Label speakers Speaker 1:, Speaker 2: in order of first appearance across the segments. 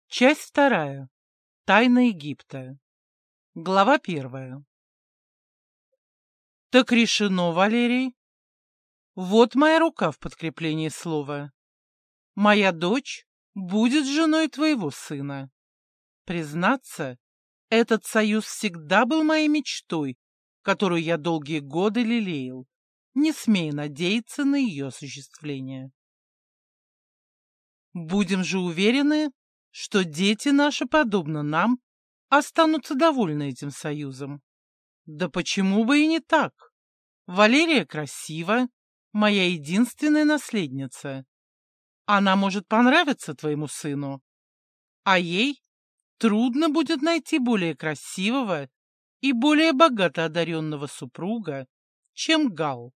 Speaker 1: Часть вторая. Тайна Египта. Глава первая. Так решено, Валерий. Вот моя рука в подкреплении слова. Моя дочь будет женой твоего сына. Признаться, этот союз всегда был моей мечтой, которую я долгие годы лелеял, не смея надеяться на ее осуществление. Будем же уверены, что дети наши, подобно нам, останутся довольны этим союзом. Да почему бы и не так? Валерия красива, моя единственная наследница. Она может понравиться твоему сыну, а ей трудно будет найти более красивого и более богато одаренного супруга, чем Гал.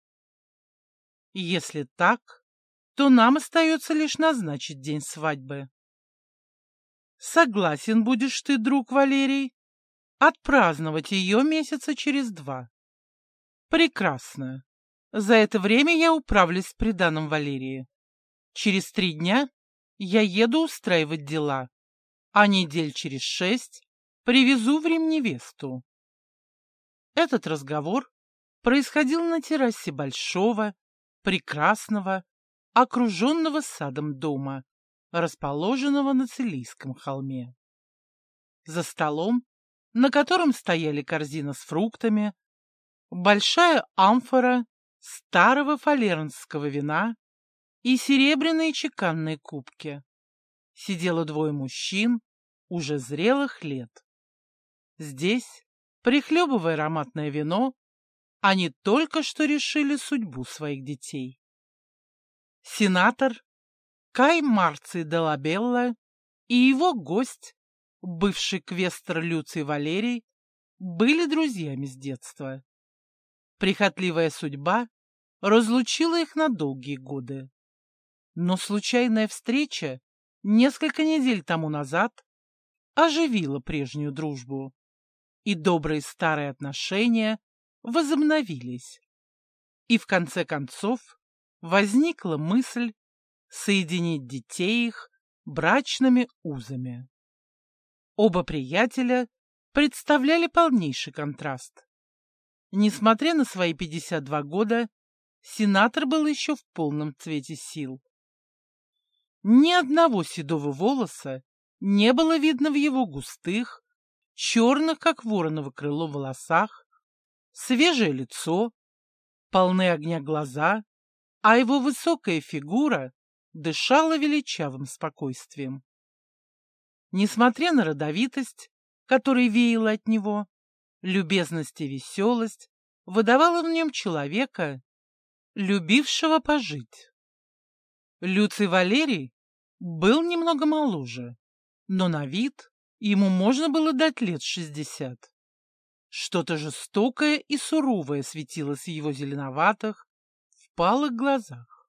Speaker 1: Если так, то нам остается лишь назначить день свадьбы. Согласен будешь ты, друг Валерий, отпраздновать ее месяца через 2. Прекрасно. За это время я управлюсь с приданым Валерии. Через 3 дня я еду устраивать дела, а недель через 6 привезу в Рим невесту. Этот разговор происходил на террасе большого, прекрасного, окруженного садом дома, расположенного на Цилийском холме. За столом, на котором стояли корзина с фруктами, большая амфора старого фалернского вина и серебряные чеканные кубки, сидело 2 мужчин уже зрелых лет. Здесь, прихлебывая ароматное вино, они только что решили судьбу своих детей. Сенатор Кай Марций де ла Белла и его гость, бывший квестор Люций Валерий, были друзьями с детства. Прихотливая судьба разлучила их на долгие годы. Но случайная встреча несколько недель тому назад оживила прежнюю дружбу, и добрые старые отношения возобновились. И в конце концов возникла мысль соединить детей их брачными узами. Оба приятеля представляли полнейший контраст. Несмотря на свои 52 года, сенатор был еще в полном цвете сил. Ни одного седого волоса не было видно в его густых, черных, как вороново крыло, волосах, свежее лицо, полны огня глаза, а его высокая фигура дышала величавым спокойствием. Несмотря на родовитость, которая веяла от него, любезность и веселость выдавала в нем человека, любившего пожить. Люций Валерий был немного моложе, но на вид ему можно было дать лет 60. Что-то жестокое и суровое светилось в его зеленоватых, впалых глазах.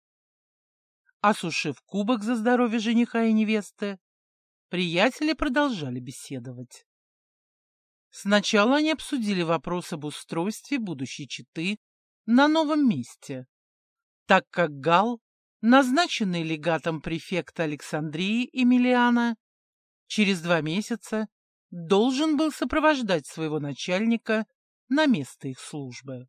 Speaker 1: Осушив кубок за здоровье жениха и невесты, приятели продолжали беседовать. Сначала они обсудили вопрос об устройстве будущей четы на новом месте, так как Гал, назначенный легатом префекта Александрии Эмилиана, через 2 месяца должен был сопровождать своего начальника на место их службы.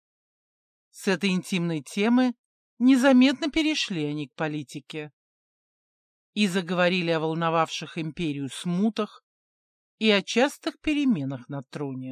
Speaker 1: С этой интимной темы незаметно перешли они к политике и заговорили о волновавших империю смутах и о частых переменах на троне.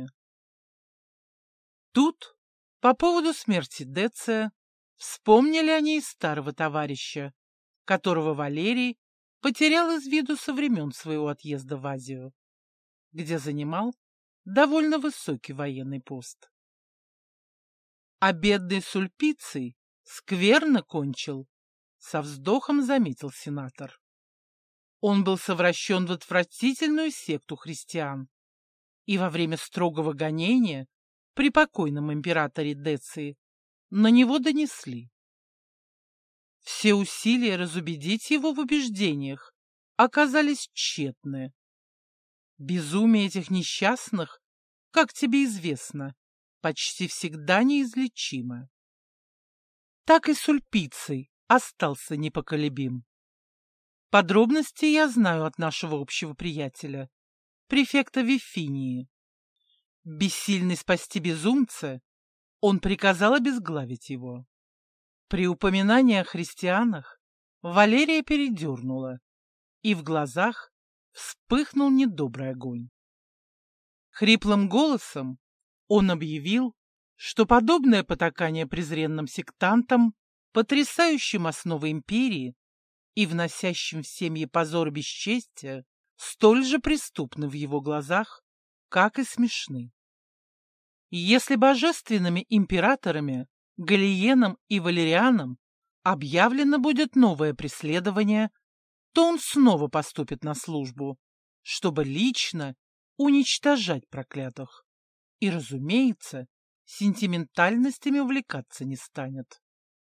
Speaker 1: Тут, по поводу смерти Деция, вспомнили они и старого товарища, которого Валерий потерял из виду со времен своего отъезда в Азию, где занимал довольно высокий военный пост. А бедный Сульпиций скверно кончил, со вздохом заметил сенатор. Он был совращен в отвратительную секту христиан, и во время строгого гонения при покойном императоре Деции на него донесли. Все усилия разубедить его в убеждениях оказались тщетны. Безумие этих несчастных, как тебе известно, почти всегда неизлечимо. Так и Сульпиций остался непоколебим. Подробности я знаю от нашего общего приятеля, префекта Вифинии. Бессильный спасти безумца, он приказал обезглавить его. При упоминании о христианах Валерия передернула, и в глазах вспыхнул недобрый огонь. Хриплым голосом он объявил, что подобное потакание презренным сектантам, потрясающим основы империи и вносящим в семьи позор и бесчестие, столь же преступны в его глазах, как и смешны. Если божественными императорами Галиеном и Валерианом объявлено будет новое преследование, то он снова поступит на службу, чтобы лично уничтожать проклятых. И, разумеется, сентиментальностями увлекаться не станет.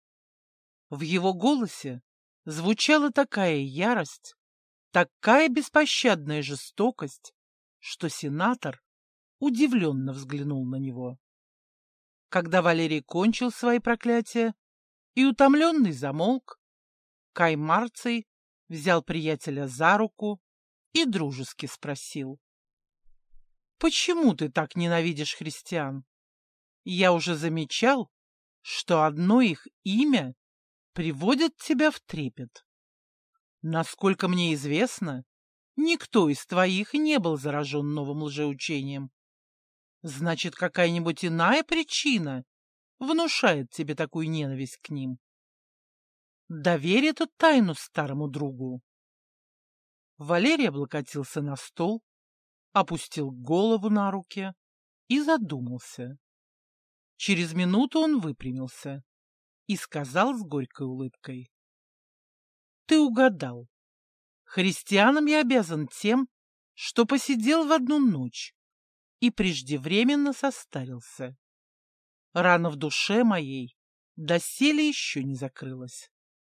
Speaker 1: В его голосе звучала такая ярость, такая беспощадная жестокость, что сенатор удивленно взглянул на него. Когда Валерий кончил свои проклятия и утомленный замолк, Кай Марций взял приятеля за руку и дружески спросил: «Почему ты так ненавидишь христиан? Я уже замечал, что одно их имя приводит тебя в трепет. Насколько мне известно, никто из твоих не был заражен новым лжеучением. Значит, какая-нибудь иная причина внушает тебе такую ненависть к ним. Доверь эту тайну старому другу». Валерий облокотился на стол, опустил голову на руки и задумался. Через минуту он выпрямился и сказал с горькой улыбкой: «Ты угадал. Христианам я обязан тем, что посидел в одну ночь и преждевременно состарился. Рана в душе моей доселе еще не закрылась.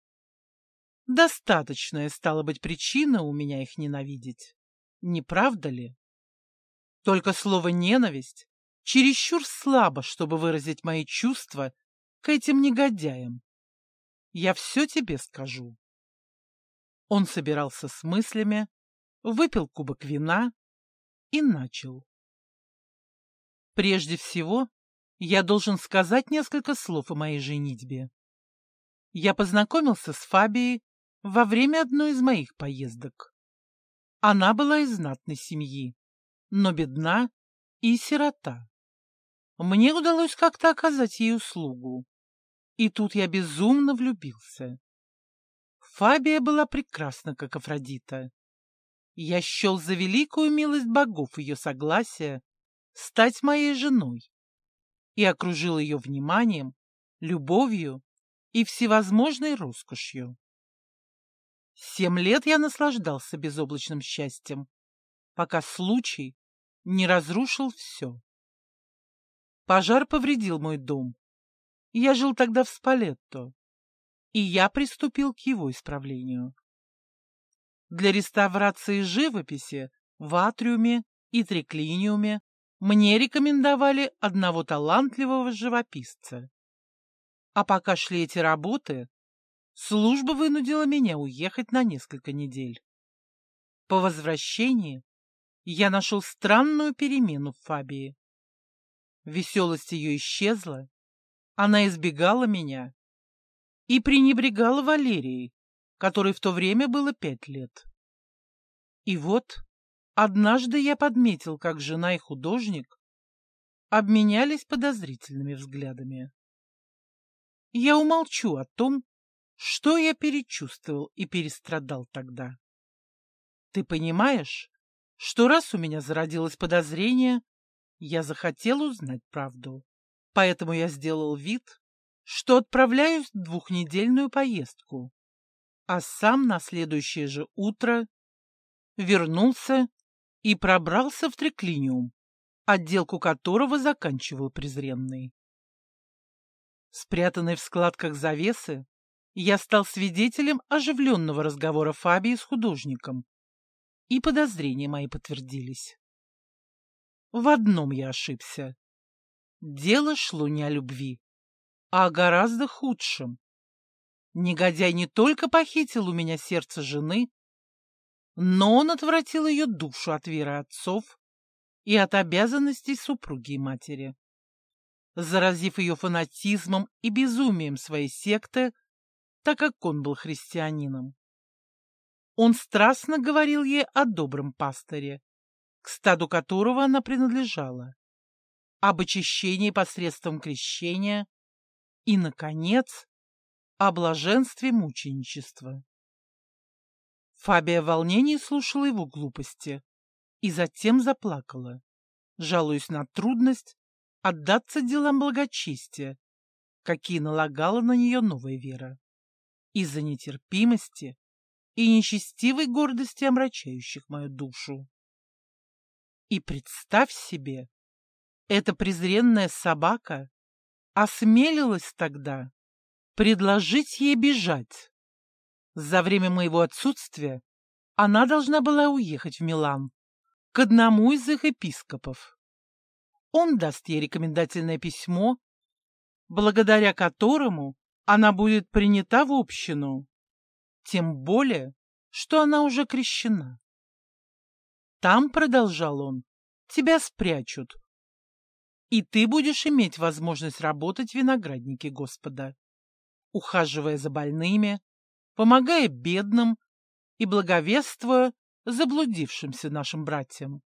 Speaker 1: Достаточная стала быть причина у меня их ненавидеть, не правда ли? Только слово «ненависть» чересчур слабо, чтобы выразить мои чувства к этим негодяям. Я все тебе скажу». Он собирался с мыслями, выпил кубок вина и начал. «Прежде всего, я должен сказать несколько слов о моей женитьбе. Я познакомился с Фабией во время одной из моих поездок. Она была из знатной семьи, но бедна и сирота. Мне удалось как-то оказать ей услугу, и тут я безумно влюбился. Фабия была прекрасна, как Афродита. Я счел за великую милость богов ее согласия стать моей женой и окружил ее вниманием, любовью и всевозможной роскошью. 7 лет я наслаждался безоблачным счастьем, пока случай не разрушил все. Пожар повредил мой дом. Я жил тогда в Спалетто, и я приступил к его исправлению. Для реставрации живописи в Атриуме и Триклиниуме мне рекомендовали одного талантливого живописца. А пока шли эти работы, служба вынудила меня уехать на несколько недель. По возвращении я нашел странную перемену в Фабии. Веселость ее исчезла, она избегала меня и пренебрегала Валерией, которой в то время было 5 лет. И вот однажды я подметил, как жена и художник обменялись подозрительными взглядами. Я умолчу о том, что я перечувствовал и перестрадал тогда. Ты понимаешь, что раз у меня зародилось подозрение, я захотел узнать правду. Поэтому я сделал вид, что отправляюсь в 2-недельную поездку, а сам на следующее же утро вернулся и пробрался в Триклиниум, отделку которого заканчивал презренный. Спрятанный в складках завесы, я стал свидетелем оживленного разговора Фабии с художником, и подозрения мои подтвердились. В одном я ошибся. Дело шло не о любви, а о гораздо худшем. Негодяй не только похитил у меня сердце жены, но он отвратил ее душу от веры отцов и от обязанностей супруги и матери, заразив ее фанатизмом и безумием своей секты, так как он был христианином. Он страстно говорил ей о добром пастыре, к стаду которого она принадлежала, об очищении посредством крещения и, наконец, о блаженстве мученичества. Фабия в волнении слушала его глупости и затем заплакала, жалуясь на трудность отдаться делам благочестия, какие налагала на нее новая вера, из-за нетерпимости и нечестивой гордости, омрачающих мою душу. И представь себе, эта презренная собака осмелилась тогда предложить ей бежать. За время моего отсутствия она должна была уехать в Милан к одному из их епископов. Он даст ей рекомендательное письмо, благодаря которому она будет принята в общину, тем более, что она уже крещена. Там, продолжал он, тебя спрячут, и ты будешь иметь возможность работать в винограднике Господа, ухаживая за больными, помогая бедным и благовествуя заблудившимся нашим братьям.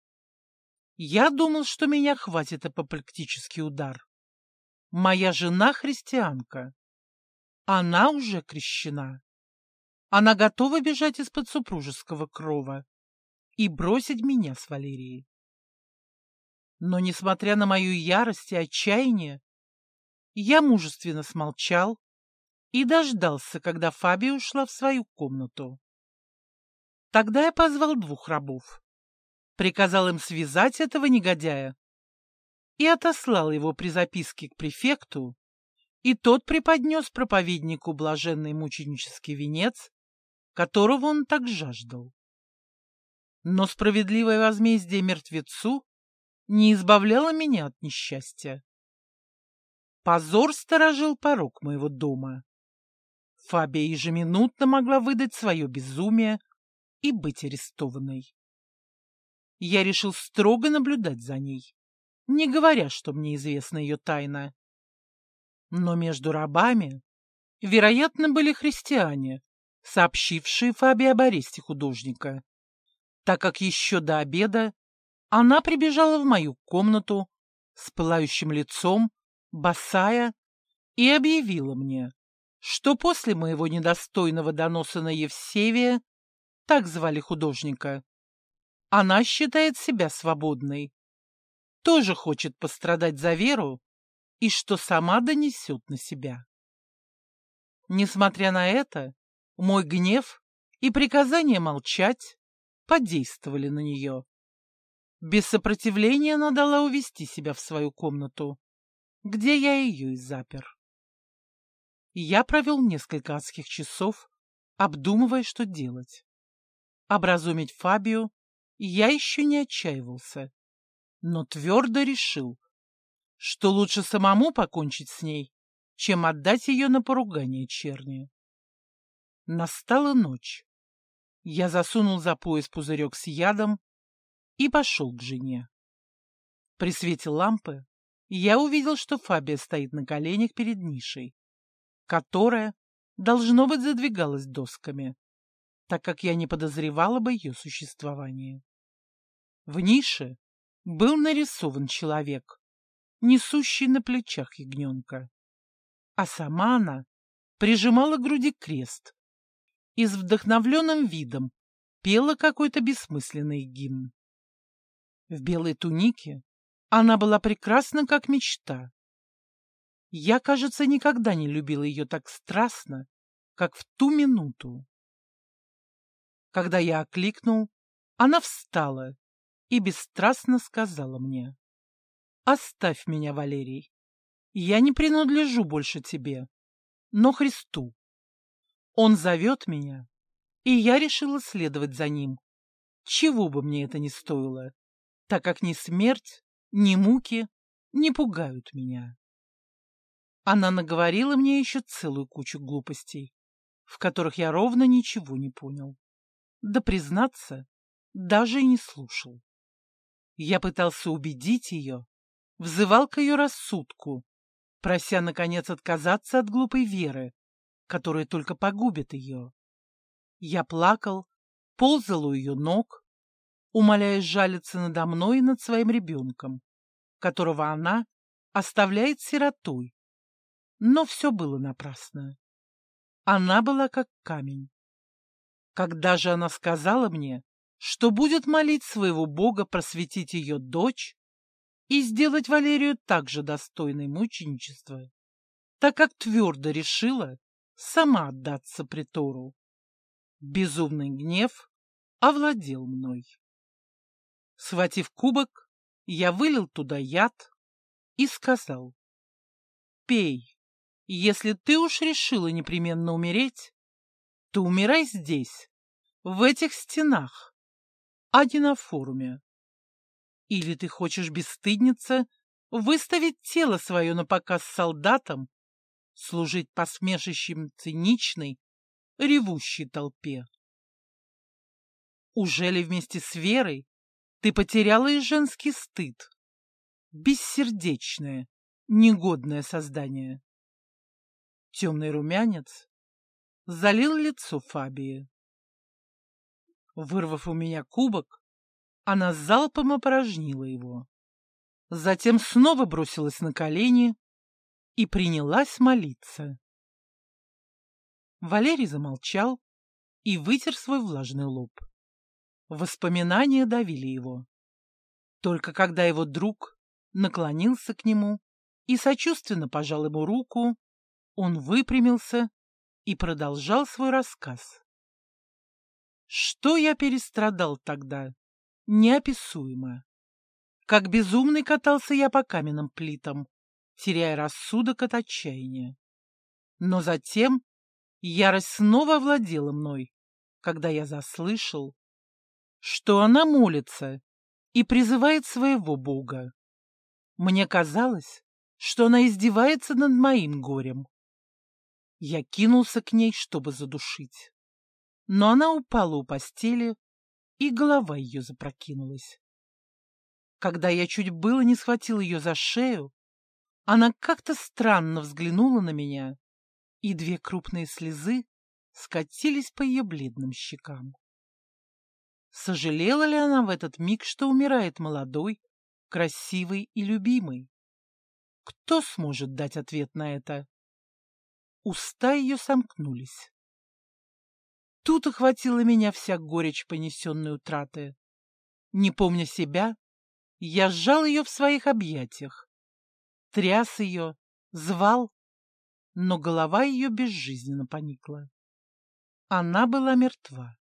Speaker 1: Я думал, что меня хватит апоплектический удар. Моя жена христианка. Она уже крещена. Она готова бежать из-под супружеского крова и бросить меня с Валерией. Но, несмотря на мою ярость и отчаяние, я мужественно смолчал и дождался, когда Фабия ушла в свою комнату. Тогда я позвал 2 рабов, приказал им связать этого негодяя и отослал его при записке к префекту, и тот преподнес проповеднику блаженный мученический венец, которого он так жаждал. Но справедливое возмездие мертвецу не избавляло меня от несчастья. Позор сторожил порог моего дома. Фабия ежеминутно могла выдать свое безумие и быть арестованной. Я решил строго наблюдать за ней, не говоря, что мне известна ее тайна. Но между рабами, вероятно, были христиане, сообщившие Фабии об аресте художника, так как еще до обеда она прибежала в мою комнату с пылающим лицом, босая, и объявила мне, что после моего недостойного доноса на Евсевия, так звали художника, она считает себя свободной, тоже хочет пострадать за веру и что сама донесет на себя. Несмотря на это, мой гнев и приказание молчать подействовали на нее. Без сопротивления она дала увести себя в свою комнату, где я ее и запер. Я провел несколько адских часов, обдумывая, что делать. Образумить Фабию я еще не отчаивался, но твердо решил, что лучше самому покончить с ней, чем отдать ее на поругание черни. Настала ночь. Я засунул за пояс пузырек с ядом и пошел к жене. При свете лампы я увидел, что Фабия стоит на коленях перед нишей, которая, должно быть, задвигалась досками, так как я не подозревала бы ее существование. В нише был нарисован человек, несущий на плечах ягненка, а сама она прижимала к груди крест и с вдохновленным видом пела какой-то бессмысленный гимн. В белой тунике она была прекрасна, как мечта. Я, кажется, никогда не любила ее так страстно, как в ту минуту. Когда я окликнул, она встала и бесстрастно сказала мне: «Оставь меня, Валерий, я не принадлежу больше тебе, но Христу. Он зовет меня, и я решила следовать за ним, чего бы мне это ни стоило, так как ни смерть, ни муки не пугают меня». Она наговорила мне еще целую кучу глупостей, в которых я ровно ничего не понял. Да, признаться, даже и не слушал. Я пытался убедить ее, взывал к ее рассудку, прося, наконец, отказаться от глупой веры, которая только погубит ее. Я плакал, ползал у ее ног, умоляя жалиться надо мной и над своим ребенком, которого она оставляет сиротой. Но все было напрасно. Она была как камень. Когда же она сказала мне, что будет молить своего Бога просветить ее дочь и сделать Валерию также достойной мученичества, так как твердо решила сама отдаться притору, безумный гнев овладел мной. Схватив кубок, я вылил туда яд и сказал: «Пей, если ты уж решила непременно умереть, то умирай здесь, в этих стенах, а не на форуме. Или ты хочешь, бесстыдница, выставить тело свое на показ солдатам, служить посмешищем циничной, ревущей толпе? Уже ли вместе с Верой ты потеряла и женский стыд? Бессердечное, негодное создание». Темный румянец залил лицо Фабии. Вырвав у меня кубок, она залпом опорожнила его. Затем снова бросилась на колени и принялась молиться. Валерий замолчал и вытер свой влажный лоб. Воспоминания давили его. Только когда его друг наклонился к нему и сочувственно пожал ему руку, он выпрямился и продолжал свой рассказ. Что я перестрадал тогда, неописуемо. Как безумный катался я по каменным плитам, теряя рассудок от отчаяния. Но затем ярость снова овладела мной, когда я заслышал, что она молится и призывает своего Бога. Мне казалось, что она издевается над моим горем. Я кинулся к ней, чтобы задушить. Но она упала у постели, и голова ее запрокинулась. Когда я чуть было не схватил ее за шею, она как-то странно взглянула на меня, и две крупные слезы скатились по ее бледным щекам. Сожалела ли она в этот миг, что умирает молодой, красивый и любимый? Кто сможет дать ответ на это? Уста ее сомкнулись. Тут охватила меня вся горечь понесенной утраты. Не помня себя, я сжал ее в своих объятиях, тряс ее, звал, но голова ее безжизненно поникла. Она была мертва.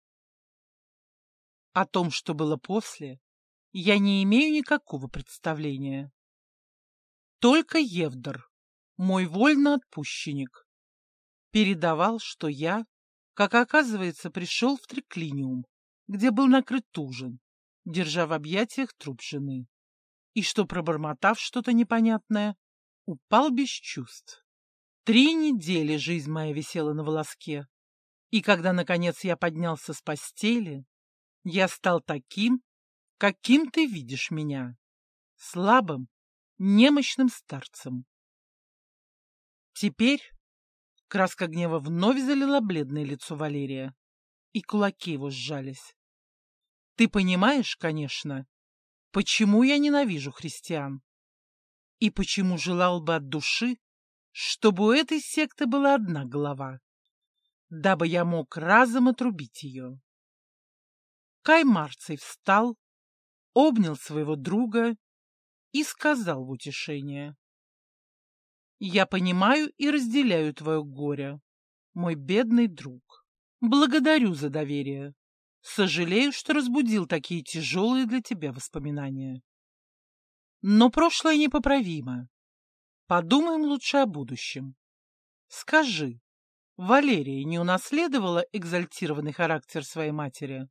Speaker 1: О том, что было после, я не имею никакого представления. Только Евдор, мой вольноотпущенник, передавал, что я, как оказывается, пришел в триклиниум, где был накрыт ужин, держа в объятиях труп жены, и что, пробормотав что-то непонятное, упал без чувств. 3 недели жизнь моя висела на волоске, и когда, наконец, я поднялся с постели, я стал таким, каким ты видишь меня, слабым, немощным старцем. Теперь краска гнева вновь залила бледное лицо Валерия, и кулаки его сжались. Ты понимаешь, конечно, почему я ненавижу христиан, и почему желал бы от души, чтобы у этой секты была одна голова, дабы я мог разом отрубить ее. Кай Марций встал, обнял своего друга и сказал в утешение: «Я понимаю и разделяю твое горе, мой бедный друг. Благодарю за доверие. Сожалею, что разбудил такие тяжелые для тебя воспоминания. Но прошлое непоправимо. Подумаем лучше о будущем. Скажи, Валерия не унаследовала экзальтированный характер своей матери?»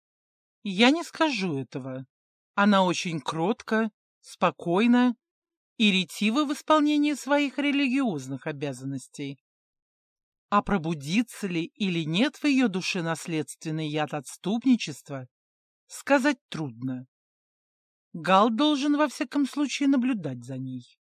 Speaker 1: «Я не скажу этого. Она очень кротка, спокойна и ретива в исполнении своих религиозных обязанностей. А пробудится ли или нет в ее душе наследственный яд отступничества, сказать трудно. Гал должен во всяком случае наблюдать за ней.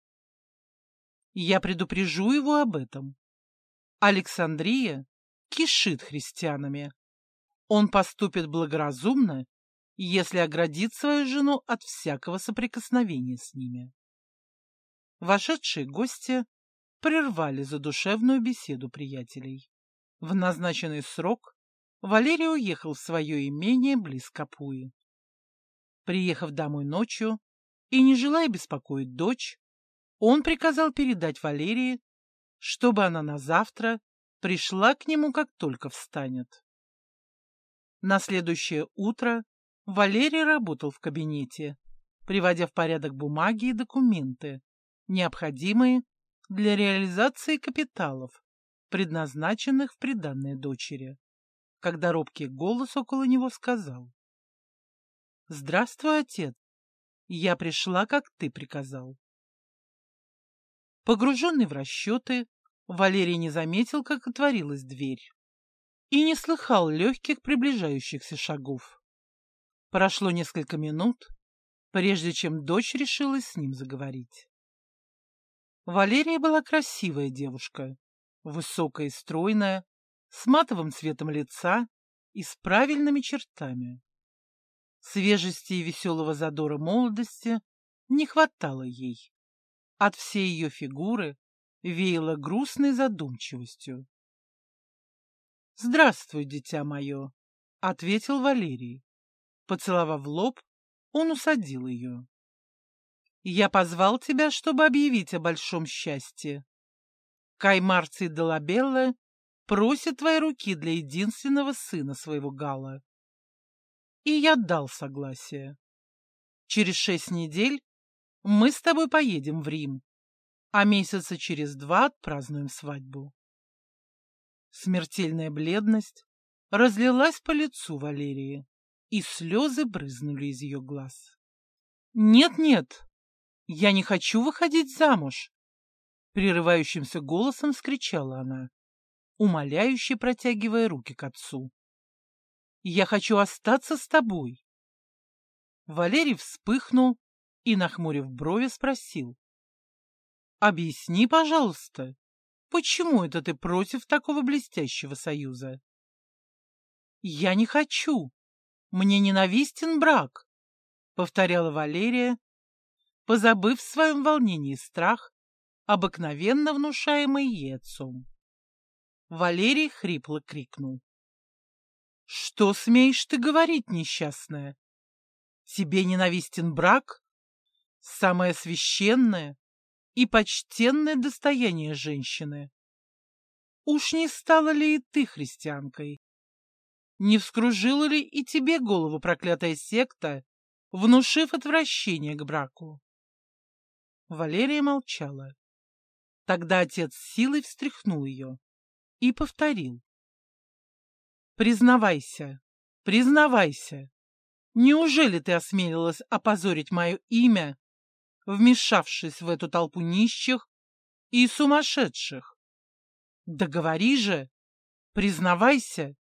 Speaker 1: Я предупрежу его об этом. Александрия кишит христианами. Он поступит благоразумно, если оградит свою жену от всякого соприкосновения с ними. Вошедшие гости прервали задушевную беседу приятелей. В назначенный срок Валерий уехал в свое имение близ Капуи. Приехав домой ночью и не желая беспокоить дочь, он приказал передать Валерии, чтобы она на завтра пришла к нему, как только встанет. На следующее утро Валерий работал в кабинете, приводя в порядок бумаги и документы, необходимые для реализации капиталов, предназначенных в приданое дочери, когда робкий голос около него сказал: «Здравствуй, отец, я пришла, как ты приказал». Погруженный в расчеты, Валерий не заметил, как отворилась дверь, и не слыхал легких приближающихся шагов. Прошло несколько минут, прежде чем дочь решилась с ним заговорить. Валерия была красивая девушка, высокая и стройная, с матовым цветом лица и с правильными чертами. Свежести и веселого задора молодости не хватало ей. От всей ее фигуры веяло грустной задумчивостью. «Здравствуй, дитя мое», — ответил Валерий. Поцеловав лоб, он усадил ее. «Я позвал тебя, чтобы объявить о большом счастье. Кай Марций де Лабелле просит твоей руки для единственного сына своего Гала. И я дал согласие. Через 6 недель мы с тобой поедем в Рим, а месяца через 2 отпразднуем свадьбу». Смертельная бледность разлилась по лицу Валерии, и слезы брызнули из ее глаз. «Нет-нет, я не хочу выходить замуж!» Прерывающимся голосом вскричала она, умоляюще протягивая руки к отцу. «Я хочу остаться с тобой!» Валерий вспыхнул и, нахмурив брови, спросил: «Объясни, пожалуйста, почему это ты против такого блестящего союза?» «Я не хочу! Мне ненавистен брак!» — повторяла Валерия, позабыв в своем волнении страх, обыкновенно внушаемый ей отцом. Валерий хрипло крикнул: «Что смеешь ты говорить, несчастная? Тебе ненавистен брак? Самое священное и почтенное достояние женщины. Уж не стала ли и ты христианкой? Не вскружила ли и тебе голову проклятая секта, внушив отвращение к браку?» Валерия молчала. Тогда отец силой встряхнул ее и повторил: «Признавайся, признавайся, неужели ты осмелилась опозорить мое имя, вмешавшись в эту толпу нищих и сумасшедших? Да говори же, признавайся.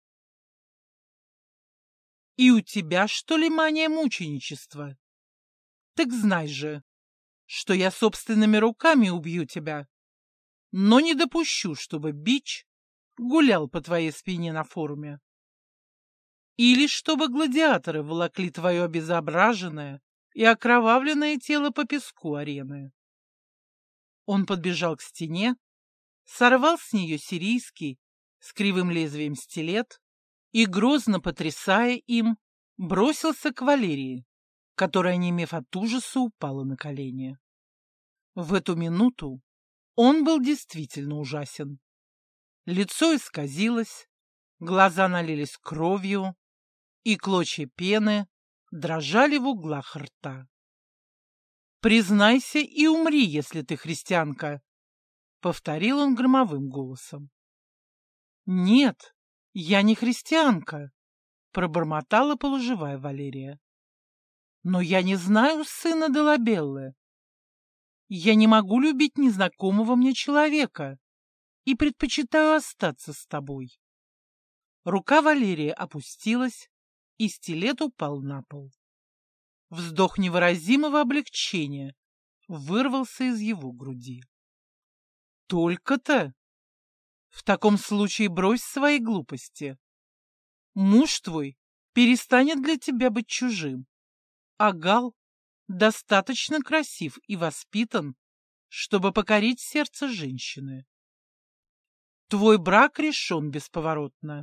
Speaker 1: И у тебя, что ли, мания мученичества? Так знай же, что я собственными руками убью тебя, но не допущу, чтобы бич гулял по твоей спине на форуме. Или чтобы гладиаторы волокли твое обезображенное и окровавленное тело по песку арены». Он подбежал к стене, сорвал с нее сирийский с кривым лезвием стилет и, грозно потрясая им, бросился к Валерии, которая, онемев от ужаса, упала на колени. В эту минуту он был действительно ужасен. Лицо исказилось, глаза налились кровью, и клочья пены дрожали в углах рта. «Признайся и умри, если ты христианка», — повторил он громовым голосом. «Нет, я не христианка», — пробормотала полуживая Валерия. «Но я не знаю сына де Лабеллы». Я не могу любить незнакомого мне человека и предпочитаю остаться с тобой. Рука Валерия опустилась, и стилет упал на пол. Вздох невыразимого облегчения вырвался из его груди. Только-то? В таком случае брось свои глупости. Муж твой перестанет для тебя быть чужим, а Гал достаточно красив и воспитан, чтобы покорить сердце женщины. Твой брак решен бесповоротно.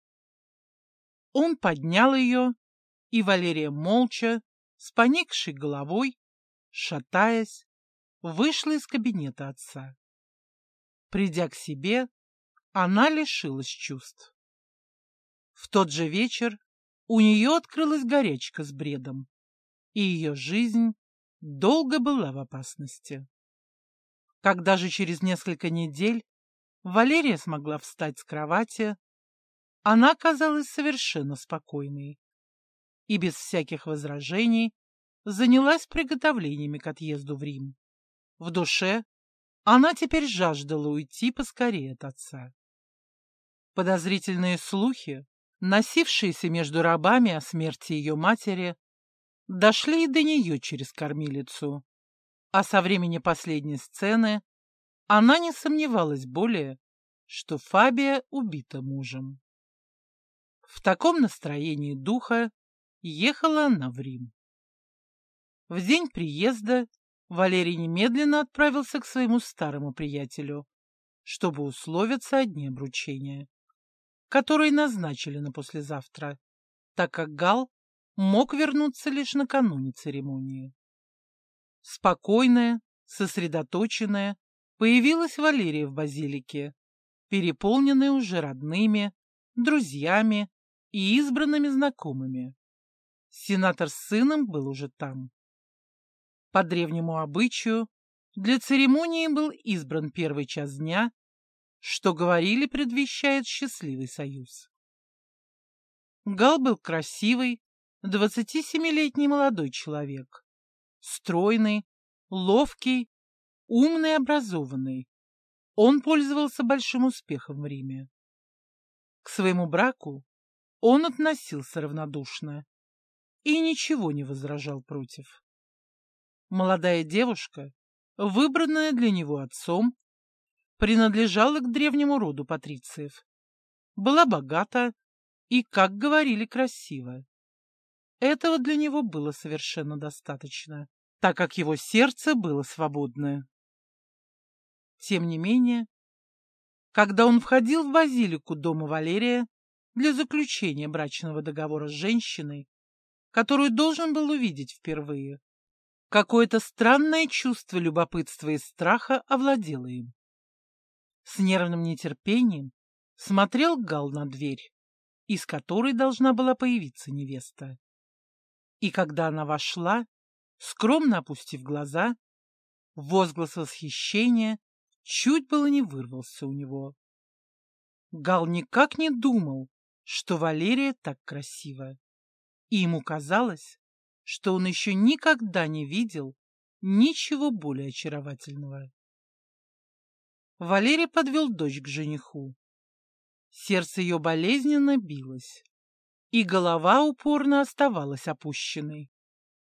Speaker 1: Он поднял ее, и Валерия молча, с поникшей головой, шатаясь, вышла из кабинета отца. Придя к себе, она лишилась чувств. В тот же вечер у нее открылась горячка с бредом, и ее жизнь долго была в опасности. Когда же через несколько недель Валерия смогла встать с кровати, она казалась совершенно спокойной и без всяких возражений занялась приготовлениями к отъезду в Рим. В душе она теперь жаждала уйти поскорее от отца. Подозрительные слухи, носившиеся между рабами о смерти ее матери, дошли и до нее через кормилицу, а со времени последней сцены она не сомневалась более, что Фабия убита мужем. В таком настроении духа ехала она в Рим. В день приезда Валерий немедленно отправился к своему старому приятелю, чтобы условиться о дне обручения, который назначили на послезавтра, так как Гал мог вернуться лишь накануне церемонии. Спокойная, сосредоточенная, появилась Валерия в базилике, переполненная уже родными, друзьями и избранными знакомыми. Сенатор с сыном был уже там. По древнему обычаю, для церемонии был избран первый час дня, что, говорили, предвещает счастливый союз. Гал был красивый, 27-летний молодой человек, стройный, ловкий, умный, образованный. Он пользовался большим успехом в Риме. К своему браку он относился равнодушно и ничего не возражал против. Молодая девушка, выбранная для него отцом, принадлежала к древнему роду патрициев, была богата и, как говорили, красива. Этого для него было совершенно достаточно, так как его сердце было свободное. Тем не менее, когда он входил в базилику дома Валерия для заключения брачного договора с женщиной, которую должен был увидеть впервые, какое-то странное чувство любопытства и страха овладело им. С нервным нетерпением смотрел Гал на дверь, из которой должна была появиться невеста. И когда она вошла, скромно опустив глаза, возглас восхищения чуть было не вырвался у него. Гал никак не думал, что Валерия так красива, и ему казалось, что он еще никогда не видел ничего более очаровательного. Валерий подвел дочь к жениху. Сердце ее болезненно билось, и голова упорно оставалась опущенной.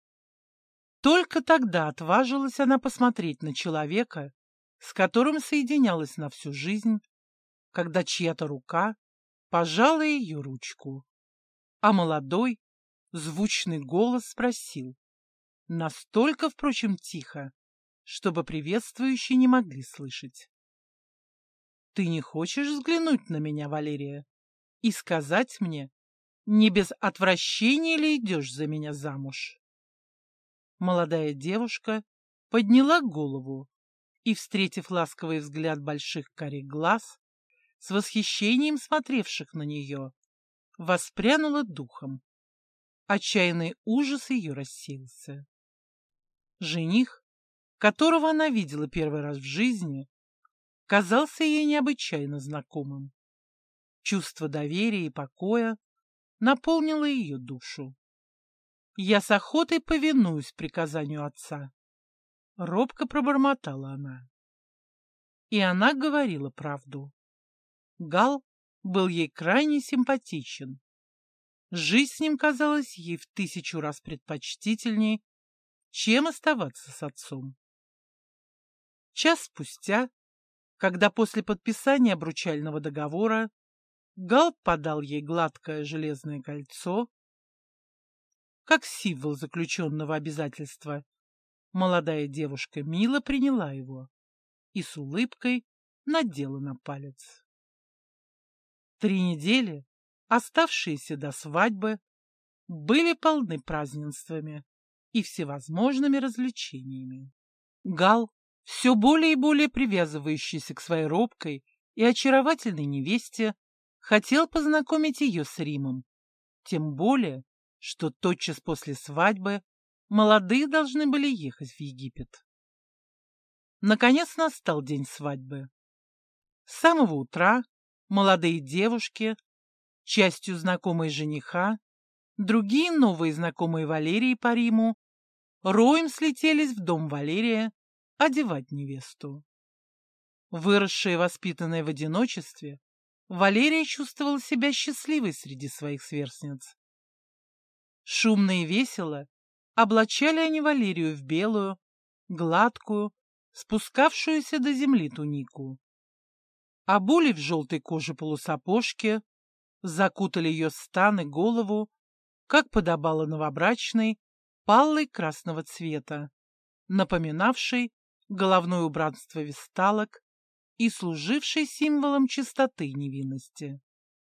Speaker 1: Только тогда отважилась она посмотреть на человека, с которым соединялась на всю жизнь, когда чья-то рука пожала ее ручку, а молодой, звучный голос спросил, настолько, впрочем, тихо, чтобы приветствующие не могли слышать. «Ты не хочешь взглянуть на меня, Валерия, и сказать мне, не без отвращения ли идешь за меня замуж?» Молодая девушка подняла голову и, встретив ласковый взгляд больших карих глаз, с восхищением смотревших на нее, воспрянула духом. Отчаянный ужас ее рассеялся. Жених, которого она видела первый раз в жизни, казался ей необычайно знакомым. Чувство доверия и покоя наполнило ее душу. «Я с охотой повинуюсь приказанию отца. Робко пробормотала она. И она говорила правду. Гал был ей крайне симпатичен. Жизнь с ним казалась ей в 1000 раз предпочтительней, чем оставаться с отцом. Час спустя, когда после подписания обручального договора Гал подал ей гладкое железное кольцо, как символ заключенного обязательства, молодая девушка мило приняла его и с улыбкой надела на палец. 3 недели, оставшиеся до свадьбы, были полны празднествами и всевозможными развлечениями. Гал, все более и более привязывающийся к своей робкой и очаровательной невесте, хотел познакомить ее с Римом, тем более, что тотчас после свадьбы молодые должны были ехать в Египет. Наконец настал день свадьбы. С самого утра молодые девушки, частью знакомые жениха, другие новые знакомые Валерии по Риму, роем слетелись в дом Валерия одевать невесту. Выросшая и воспитанная в одиночестве, Валерия чувствовала себя счастливой среди своих сверстниц. Шумно и весело облачали они Валерию в белую, гладкую, спускавшуюся до земли тунику. Обули в желтой коже полусапожки, закутали ее стан и голову, как подобало новобрачной, паллой красного цвета, напоминавшей головное убранство весталок и служившей символом чистоты и невинности.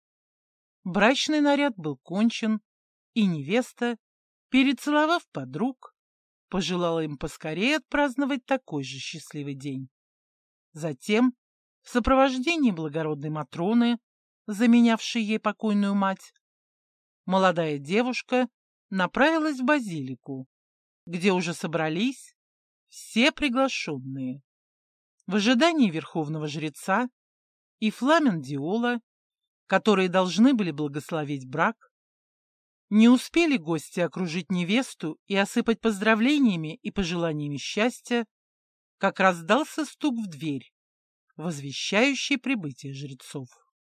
Speaker 1: Брачный наряд был кончен, и невеста, перецеловав подруг, пожелала им поскорее отпраздновать такой же счастливый день. Затем, в сопровождении благородной Матроны, заменявшей ей покойную мать, молодая девушка направилась в базилику, где уже собрались все приглашенные. В ожидании верховного жреца и Фламен Диола, которые должны были благословить брак, не успели гости окружить невесту и осыпать поздравлениями и пожеланиями счастья, как раздался стук в дверь, возвещающий прибытие жрецов.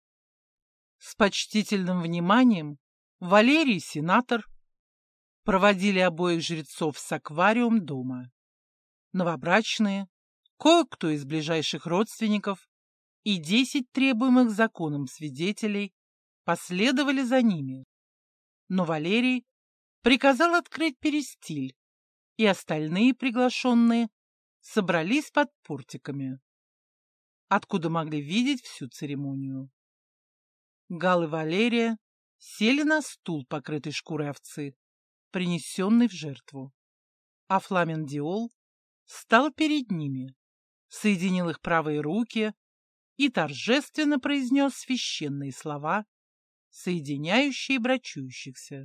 Speaker 1: С почтительным вниманием Валерий и сенатор проводили обоих жрецов с аквариум дома. Новобрачные, кое-кто из ближайших родственников и 10 требуемых законом свидетелей последовали за ними. Но Валерий приказал открыть перестиль, и остальные приглашенные собрались под портиками, откуда могли видеть всю церемонию. Гал и Валерия сели на стул, покрытый шкурой овцы, принесенный в жертву, а Фламен Диол стал перед ними, соединил их правые руки и торжественно произнес священные слова, соединяющие брачующихся.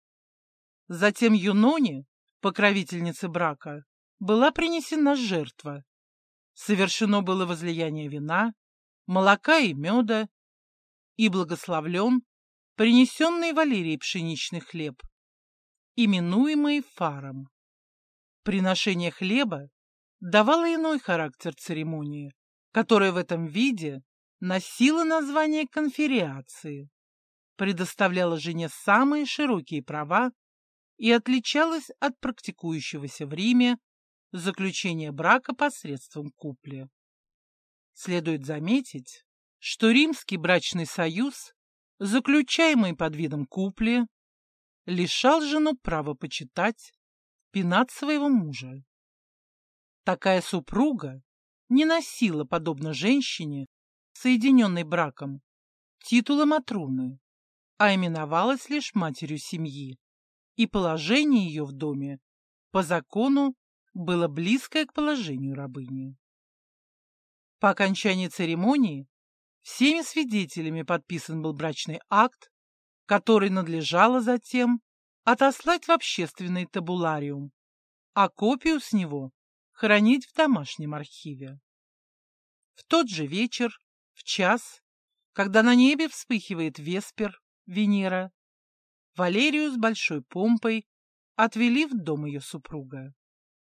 Speaker 1: Затем Юноне, покровительнице брака, была принесена жертва. Совершено было возлияние вина, молока и меда, и благословлен принесенный Валерией пшеничный хлеб, именуемый фаром. Приношение хлеба давало иной характер церемонии, которая в этом виде носила название конфериации, предоставляла жене самые широкие права и отличалась от практикующегося в Риме заключения брака посредством купли. Следует заметить, что римский брачный союз, заключаемый под видом купли, лишал жену права почитать, пенат своего мужа. Такая супруга не носила, подобно женщине, соединенной браком, титула Матроны, а именовалась лишь матерью семьи, и положение ее в доме по закону было близкое к положению рабыни. По окончании церемонии всеми свидетелями подписан был брачный акт, который надлежало затем отослать в общественный табулариум, а копию с него хранить в домашнем архиве. В тот же вечер, в час, когда на небе вспыхивает Веспер, Венера, Валерию с большой помпой отвели в дом ее супруга.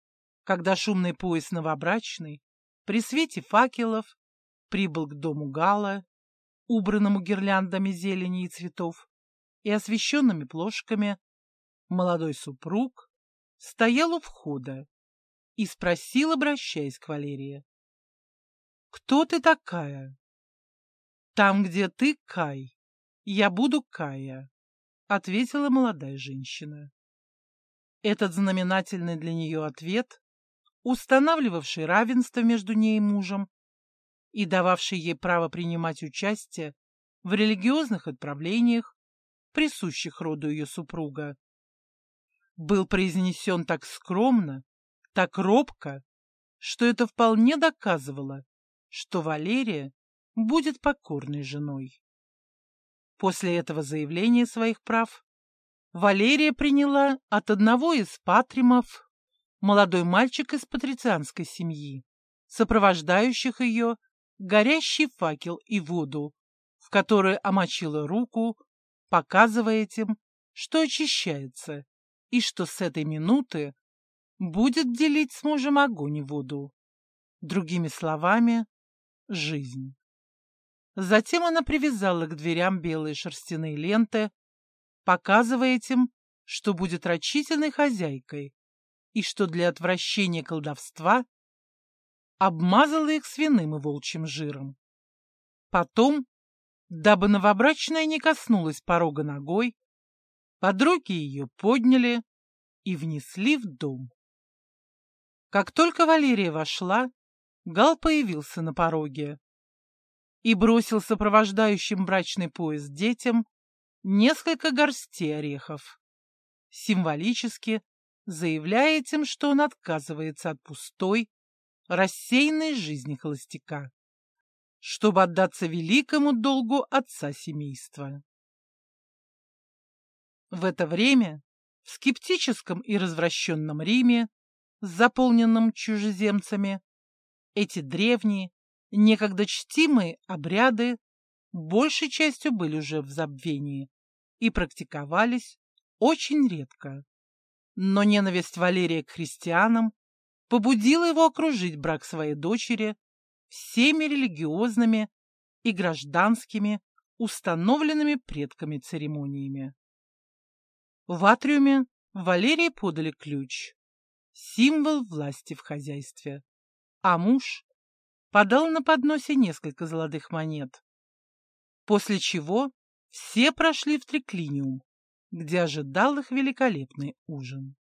Speaker 1: когда шумный поезд новобрачный при свете факелов прибыл к дому Гала, убранному гирляндами зелени и цветов и освещенными плошками, молодой супруг стоял у входа и спросил, обращаясь к Валерии: «Кто ты такая?» «Там, где ты, Кай, я буду Кая», — ответила молодая женщина. Этот знаменательный для нее ответ, устанавливавший равенство между ней и мужем и дававший ей право принимать участие в религиозных отправлениях, присущих роду ее супруга, был произнесен так скромно, так робко, что это вполне доказывало, что Валерия будет покорной женой. После этого заявления своих прав Валерия приняла от одного из патримов, молодой мальчик из патрицианской семьи, сопровождающих ее, горящий факел и воду, в которую омочила руку, показывая этим, что очищается и что с этой минуты будет делить с мужем огонь и воду. Другими словами, жизнь. Затем она привязала к дверям белые шерстяные ленты, показывая этим, что будет рачительной хозяйкой и что для отвращения колдовства обмазала их свиным и волчьим жиром. Потом, дабы новобрачная не коснулась порога ногой, подруги ее подняли и внесли в дом. Как только Валерия вошла, Гал появился на пороге и бросил сопровождающим брачный поезд детям несколько горстей орехов, символически заявляя этим, что он отказывается от пустой, рассеянной жизни холостяка, чтобы отдаться великому долгу отца семейства. В это время в скептическом и развращенном Риме, заполненном чужеземцами, эти древние, некогда чтимые обряды большей частью были уже в забвении и практиковались очень редко. Но ненависть Валерия к христианам побудила его окружить брак своей дочери всеми религиозными и гражданскими установленными предками церемониями. В атриуме Валерии подали ключ, символ власти в хозяйстве, а муж подал на подносе несколько золотых монет, после чего все прошли в триклиниум, где ожидал их великолепный ужин.